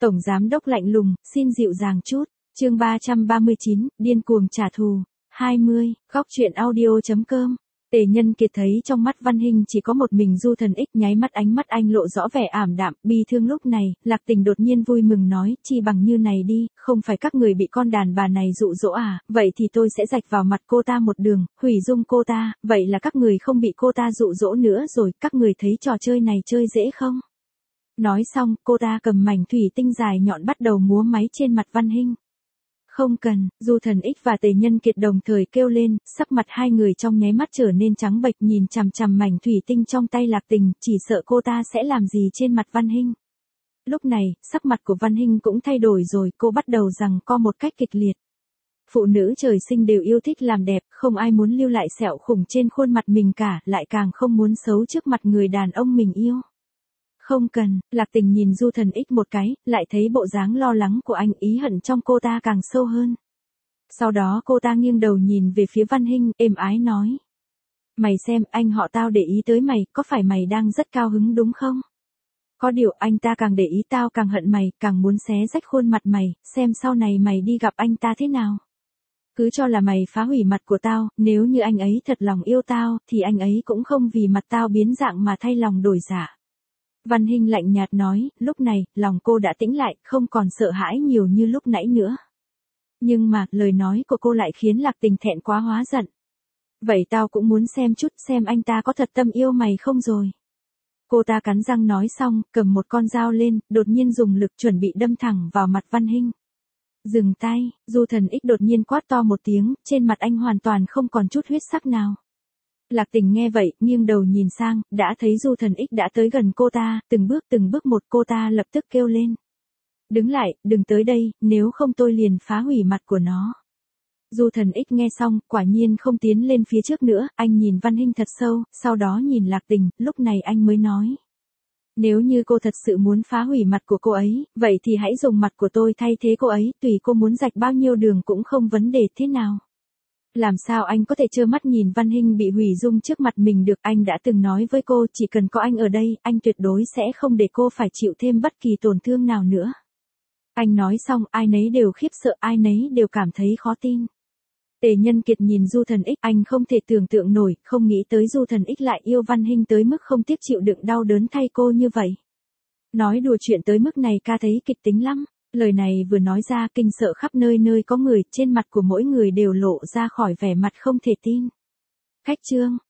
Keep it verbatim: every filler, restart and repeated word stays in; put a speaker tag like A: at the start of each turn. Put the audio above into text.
A: Tổng giám đốc lạnh lùng, xin dịu dàng chút. Chương ba trăm ba mươi chín, điên cuồng trả thù. hai mươi, góc truyện audio chấm com. Tề Nhân Kiệt thấy trong mắt Văn Hinh chỉ có một mình Du Thần Ích, nháy mắt ánh mắt anh lộ rõ vẻ ảm đạm, bi thương. Lúc này, Lạc Tình đột nhiên vui mừng nói, chi bằng như này đi, không phải các người bị con đàn bà này dụ dỗ à, vậy thì tôi sẽ rạch vào mặt cô ta một đường, hủy dung cô ta, vậy là các người không bị cô ta dụ dỗ nữa rồi, các người thấy trò chơi này chơi dễ không? Nói xong, cô ta cầm mảnh thủy tinh dài nhọn bắt đầu múa máy trên mặt Văn Hinh. Không cần, Du Thần Ích và Tề Nhân Kiệt đồng thời kêu lên, sắc mặt hai người trong nháy mắt trở nên trắng bệch, nhìn chằm chằm mảnh thủy tinh trong tay Lạc Tình, chỉ sợ cô ta sẽ làm gì trên mặt Văn Hinh. Lúc này, sắc mặt của Văn Hinh cũng thay đổi rồi, cô bắt đầu giằng co một cách kịch liệt. Phụ nữ trời sinh đều yêu thích làm đẹp, không ai muốn lưu lại sẹo khủng trên khuôn mặt mình cả, lại càng không muốn xấu trước mặt người đàn ông mình yêu. Không cần, Lạc Tình nhìn Du Thần Ích một cái, lại thấy bộ dáng lo lắng của anh, ý hận trong cô ta càng sâu hơn. Sau đó cô ta nghiêng đầu nhìn về phía Văn Hinh, êm ái nói. Mày xem, anh họ tao để ý tới mày, có phải mày đang rất cao hứng đúng không? Có điều anh ta càng để ý tao càng hận mày, càng muốn xé rách khuôn mặt mày, xem sau này mày đi gặp anh ta thế nào. Cứ cho là mày phá hủy mặt của tao, nếu như anh ấy thật lòng yêu tao, thì anh ấy cũng không vì mặt tao biến dạng mà thay lòng đổi dạ. Văn Hinh lạnh nhạt nói, lúc này, lòng cô đã tĩnh lại, không còn sợ hãi nhiều như lúc nãy nữa. Nhưng mà, lời nói của cô lại khiến Lạc Tình thẹn quá hóa giận. Vậy tao cũng muốn xem chút xem anh ta có thật tâm yêu mày không rồi. Cô ta cắn răng nói xong, cầm một con dao lên, đột nhiên dùng lực chuẩn bị đâm thẳng vào mặt Văn Hinh. Dừng tay, Du Thần Ích đột nhiên quát to một tiếng, trên mặt anh hoàn toàn không còn chút huyết sắc nào. Lạc Tình nghe vậy, nghiêng đầu nhìn sang, đã thấy Du Thần Ích đã tới gần cô ta, từng bước từng bước một, cô ta lập tức kêu lên. Đứng lại, đừng tới đây, nếu không tôi liền phá hủy mặt của nó. Du Thần Ích nghe xong, quả nhiên không tiến lên phía trước nữa, anh nhìn Văn Hinh thật sâu, sau đó nhìn Lạc Tình, lúc này anh mới nói. Nếu như cô thật sự muốn phá hủy mặt của cô ấy, vậy thì hãy dùng mặt của tôi thay thế cô ấy, tùy cô muốn rạch bao nhiêu đường cũng không vấn đề thế nào. Làm sao anh có thể trơ mắt nhìn Văn Hinh bị hủy dung trước mặt mình được, anh đã từng nói với cô chỉ cần có anh ở đây, anh tuyệt đối sẽ không để cô phải chịu thêm bất kỳ tổn thương nào nữa. Anh nói xong, ai nấy đều khiếp sợ, ai nấy đều cảm thấy khó tin. Tề Nhân Kiệt nhìn Du Thần Ích, anh không thể tưởng tượng nổi, không nghĩ tới Du Thần Ích lại yêu Văn Hinh tới mức không tiếc chịu đựng đau đớn thay cô như vậy. Nói đùa chuyện tới mức này ca thấy kịch tính lắm. Lời này vừa nói ra, kinh sợ khắp nơi nơi có người, trên mặt của mỗi người đều lộ ra khỏi vẻ mặt không thể tin. Khách trương,